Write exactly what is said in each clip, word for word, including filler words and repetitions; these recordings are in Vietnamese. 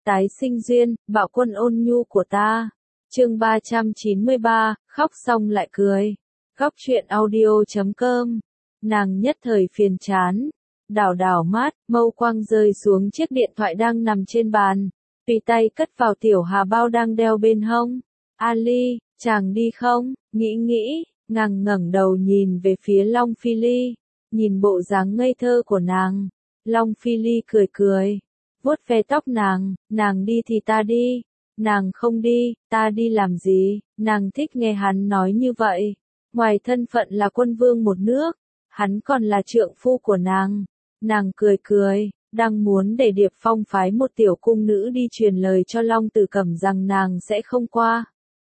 tái sinh duyên, bạo quân ôn nhu của ta. Chương ba trăm chín mươi ba, khóc xong lại cười. Góc truyện audio chấm com. Nàng nhất thời phiền chán, đảo đảo mắt, mâu quang rơi xuống chiếc điện thoại đang nằm trên bàn, tùy tay cất vào tiểu hà bao đang đeo bên hông. Ali, chàng đi không? Nghĩ nghĩ, nàng ngẩng đầu nhìn về phía Long Phi Ly, nhìn bộ dáng ngây thơ của nàng. Long Phi Ly cười cười, vuốt ve tóc nàng, nàng đi thì ta đi, nàng không đi, ta đi làm gì? Nàng thích nghe hắn nói như vậy. Ngoài thân phận là quân vương một nước, hắn còn là trượng phu của nàng. Nàng cười cười, đang muốn để Điệp Phong phái một tiểu cung nữ đi truyền lời cho Long Tử Cẩm rằng nàng sẽ không qua.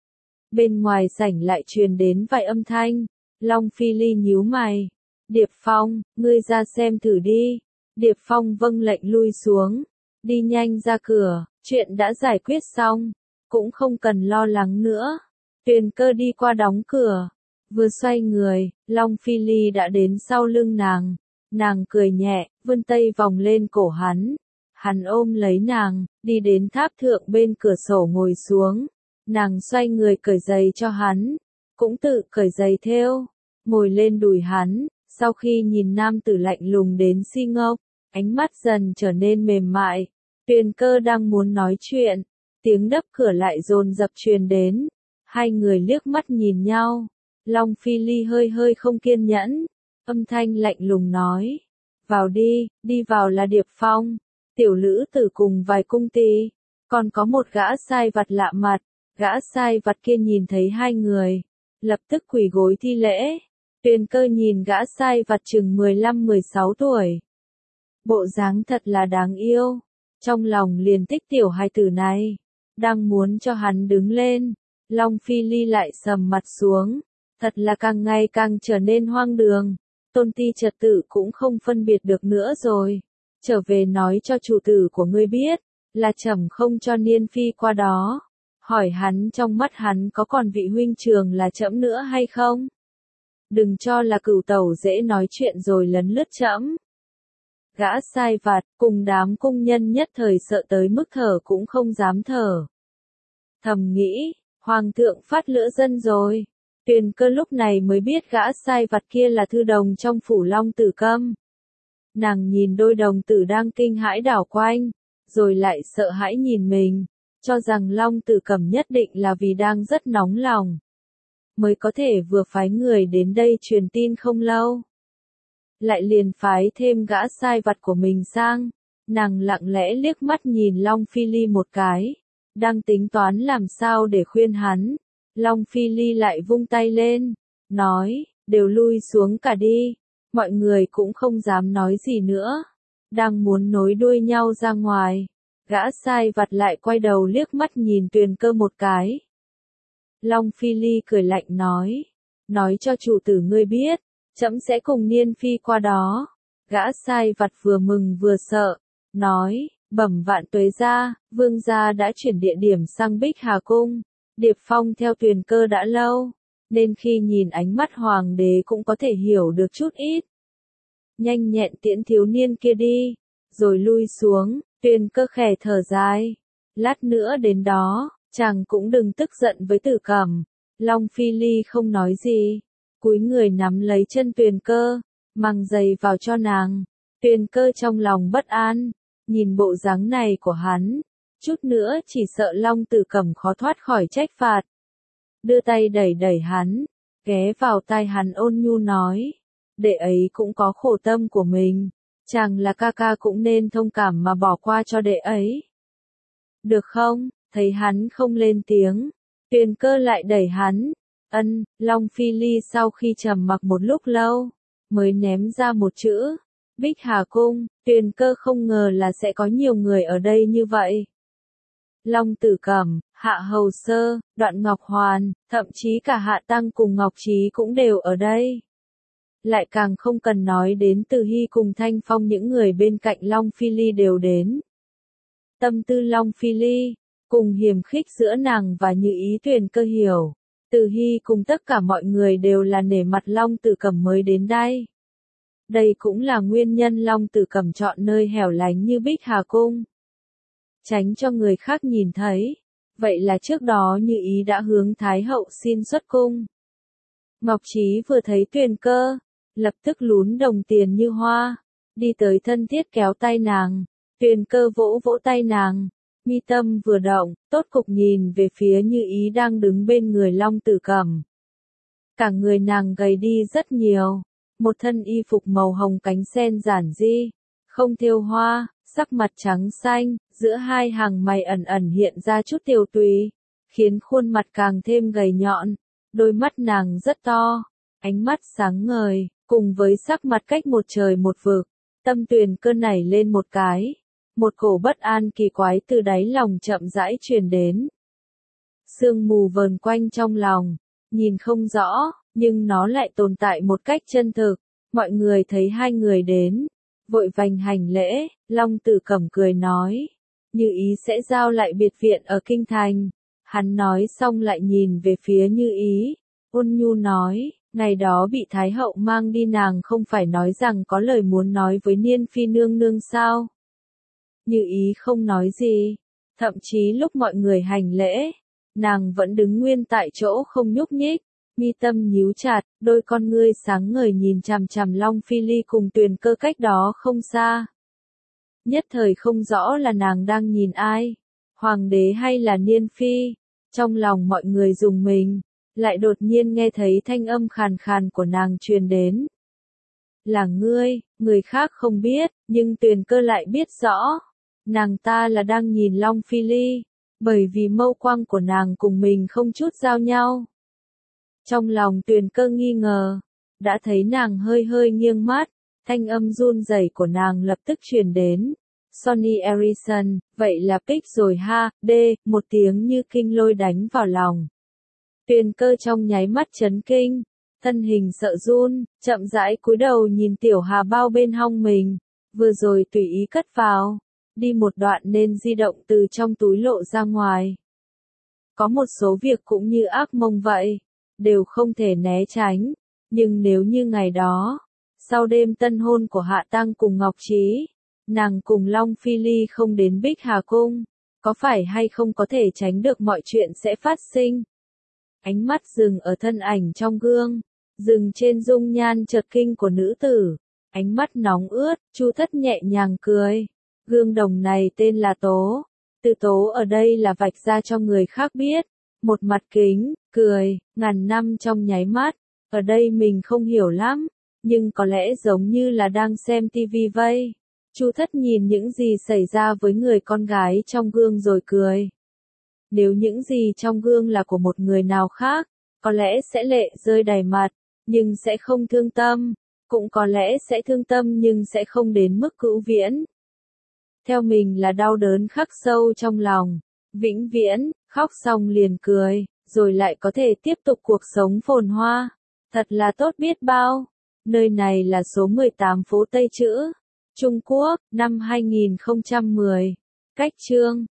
Bên ngoài sảnh lại truyền đến vài âm thanh. Long Phi Ly nhíu mày. Điệp Phong, ngươi ra xem thử đi. Điệp Phong vâng lệnh lui xuống. Đi nhanh ra cửa, chuyện đã giải quyết xong, cũng không cần lo lắng nữa. Tuyền Cơ đi qua đóng cửa, vừa xoay người, Long Phi Ly đã đến sau lưng nàng. Nàng cười nhẹ, vươn tay vòng lên cổ hắn. Hắn ôm lấy nàng, đi đến tháp thượng bên cửa sổ ngồi xuống. Nàng xoay người cởi giày cho hắn, cũng tự cởi giày theo, ngồi lên đùi hắn. Sau khi nhìn nam tử lạnh lùng đến si ngốc, ánh mắt dần trở nên mềm mại. Tuyền Cơ đang muốn nói chuyện, tiếng đập cửa lại dồn dập truyền đến. Hai người liếc mắt nhìn nhau. Long Phi Ly hơi hơi không kiên nhẫn, âm thanh lạnh lùng nói: vào đi, đi vào là Điệp Phong, tiểu lữ tử cùng vài cung tỳ, còn có một gã sai vặt lạ mặt. Gã sai vặt kia nhìn thấy hai người, lập tức quỳ gối thi lễ. Tuyền Cơ nhìn gã sai vặt chừng mười lăm mười sáu tuổi, bộ dáng thật là đáng yêu, trong lòng liền thích tiểu hài tử này, đang muốn cho hắn đứng lên. Long Phi Ly lại sầm mặt xuống, thật là càng ngày càng trở nên hoang đường, tôn ti trật tự cũng không phân biệt được nữa rồi. Trở về nói cho chủ tử của ngươi biết, là trẫm không cho Niên Phi qua đó. Hỏi hắn trong mắt hắn có còn vị huynh trường là trẫm nữa hay không? Đừng cho là cửu tẩu dễ nói chuyện rồi lấn lướt trẫm. Gã sai vặt cùng đám cung nhân nhất thời sợ tới mức thở cũng không dám thở. Thầm nghĩ, hoàng thượng phát lửa dân rồi. Tuyền Cơ lúc này mới biết gã sai vặt kia là thư đồng trong phủ Long Tử Câm. Nàng nhìn đôi đồng tử đang kinh hãi đảo quanh, rồi lại sợ hãi nhìn mình, cho rằng Long Tử Cẩm nhất định là vì đang rất nóng lòng, mới có thể vừa phái người đến đây truyền tin không lâu, lại liền phái thêm gã sai vặt của mình sang. Nàng lặng lẽ liếc mắt nhìn Long Phi Ly một cái, đang tính toán làm sao để khuyên hắn. Long Phi Ly lại vung tay lên, nói, đều lui xuống cả đi. Mọi người cũng không dám nói gì nữa, đang muốn nối đuôi nhau ra ngoài. Gã sai vặt lại quay đầu liếc mắt nhìn Tuyền Cơ một cái. Long Phi Ly cười lạnh nói, nói cho chủ tử ngươi biết, trẫm sẽ cùng Niên Phi qua đó. Gã sai vặt vừa mừng vừa sợ, nói, bẩm vạn tuế gia, vương gia đã chuyển địa điểm sang Bích Hà Cung. Điệp Phong theo Tuyền Cơ đã lâu, nên khi nhìn ánh mắt hoàng đế cũng có thể hiểu được chút ít. Nhanh nhẹn tiễn thiếu niên kia đi, rồi lui xuống. Tuyền Cơ khẽ thở dài, lát nữa đến đó, chàng cũng đừng tức giận với Tử Cẩm. Long Phi Ly không nói gì, cúi người nắm lấy chân Tuyền Cơ, mang giày vào cho nàng. Tuyền Cơ trong lòng bất an, nhìn bộ dáng này của hắn, chút nữa chỉ sợ Long Tử Cẩm khó thoát khỏi trách phạt. Đưa tay đẩy đẩy hắn, ghé vào tai hắn ôn nhu nói, đệ ấy cũng có khổ tâm của mình, chàng là ca ca cũng nên thông cảm mà bỏ qua cho đệ ấy. Được không? Thấy hắn không lên tiếng, Tuyền Cơ lại đẩy hắn. Ân. Long Phi Ly sau khi trầm mặc một lúc lâu, mới ném ra một chữ, Bích Hà Cung. Tuyền Cơ không ngờ là sẽ có nhiều người ở đây như vậy. Long Tử Cẩm, Hạ Hầu Sơ, Đoạn Ngọc Hoàn, thậm chí cả Hạ Tăng cùng Ngọc Trí cũng đều ở đây. Lại càng không cần nói đến Từ Hy cùng Thanh Phong, những người bên cạnh Long Phi Ly đều đến. Tâm tư Long Phi Ly, cùng hiềm khích giữa nàng và Như Ý Tuyền Cơ hiểu. Từ Hy cùng tất cả mọi người đều là nể mặt Long Tử Cẩm mới đến đây. Đây cũng là nguyên nhân Long Tử Cẩm chọn nơi hẻo lánh như Bích Hà Cung. tránh cho người khác nhìn thấy. Vậy là trước đó Như Ý đã hướng Thái hậu xin xuất cung. Ngọc Trí vừa thấy Tuyền Cơ, lập tức lún đồng tiền như hoa, đi tới thân thiết kéo tay nàng. Tuyền Cơ vỗ vỗ tay nàng, mi tâm vừa động, tốt cục nhìn về phía Như Ý đang đứng bên người Long Tử Cẩm. Cả người nàng gầy đi rất nhiều, một thân y phục màu hồng cánh sen giản dị, không thêu hoa, sắc mặt trắng xanh, giữa hai hàng mày ẩn ẩn hiện ra chút tiều tụy, khiến khuôn mặt càng thêm gầy nhọn. Đôi mắt nàng rất to, ánh mắt sáng ngời, cùng với sắc mặt cách một trời một vực. Tâm Tuyền Cơ nảy lên một cái, một cổ bất an kỳ quái từ đáy lòng chậm rãi truyền đến. Sương mù vờn quanh trong lòng, nhìn không rõ, nhưng nó lại tồn tại một cách chân thực. Mọi người thấy hai người đến, vội vành hành lễ. Long Tử Cẩm cười nói, Như Ý sẽ giao lại biệt viện ở Kinh Thành. Hắn nói xong lại nhìn về phía Như Ý, ôn nhu nói, ngày đó bị Thái hậu mang đi nàng không phải nói rằng có lời muốn nói với Niên Phi nương nương sao? Như Ý không nói gì, thậm chí lúc mọi người hành lễ, nàng vẫn đứng nguyên tại chỗ không nhúc nhích, mi tâm nhíu chặt, đôi con ngươi sáng ngời nhìn chằm chằm Long Phi Ly cùng Tuyền Cơ cách đó không xa. Nhất thời không rõ là nàng đang nhìn ai, hoàng đế hay là Niên Phi. Trong lòng mọi người rùng mình, lại đột nhiên nghe thấy thanh âm khàn khàn của nàng truyền đến. Là ngươi, người khác không biết, nhưng Tuyền Cơ lại biết rõ. Nàng ta là đang nhìn Long Phi Ly, bởi vì mâu quang của nàng cùng mình không chút giao nhau. Trong lòng Tuyền Cơ nghi ngờ, đã thấy nàng hơi hơi nghiêng mắt, thanh âm run rẩy của nàng lập tức truyền đến. Sonny Erickson, vậy là pick rồi ha, đê, một tiếng như kinh lôi đánh vào lòng. Tuyền Cơ trong nháy mắt chấn kinh, thân hình sợ run, chậm rãi cúi đầu nhìn tiểu hà bao bên hông mình, vừa rồi tùy ý cất vào, đi một đoạn nên di động từ trong túi lộ ra ngoài. Có một số việc cũng như ác mộng vậy, đều không thể né tránh, nhưng nếu như ngày đó, sau đêm tân hôn của Hạ Tăng cùng Ngọc Trí, nàng cùng Long Phi Ly không đến Bích Hà Cung, có phải hay không có thể tránh được mọi chuyện sẽ phát sinh? Ánh mắt dừng ở thân ảnh trong gương, dừng trên dung nhan chợt kinh của nữ tử, ánh mắt nóng ướt, Chu Thất nhẹ nhàng cười. Gương đồng này tên là Tố, từ Tố ở đây là vạch ra cho người khác biết, một mặt kính, cười, ngàn năm trong nháy mắt, ở đây mình không hiểu lắm, nhưng có lẽ giống như là đang xem tivi vây. Chu Thất nhìn những gì xảy ra với người con gái trong gương rồi cười. Nếu những gì trong gương là của một người nào khác, có lẽ sẽ lệ rơi đầy mặt, nhưng sẽ không thương tâm, cũng có lẽ sẽ thương tâm nhưng sẽ không đến mức cữu viễn. Theo mình là đau đớn khắc sâu trong lòng, vĩnh viễn, khóc xong liền cười, rồi lại có thể tiếp tục cuộc sống phồn hoa. Thật là tốt biết bao. Nơi này là số mười tám phố Tây Chữ, Trung Quốc, năm hai nghìn không trăm mười. Cách chương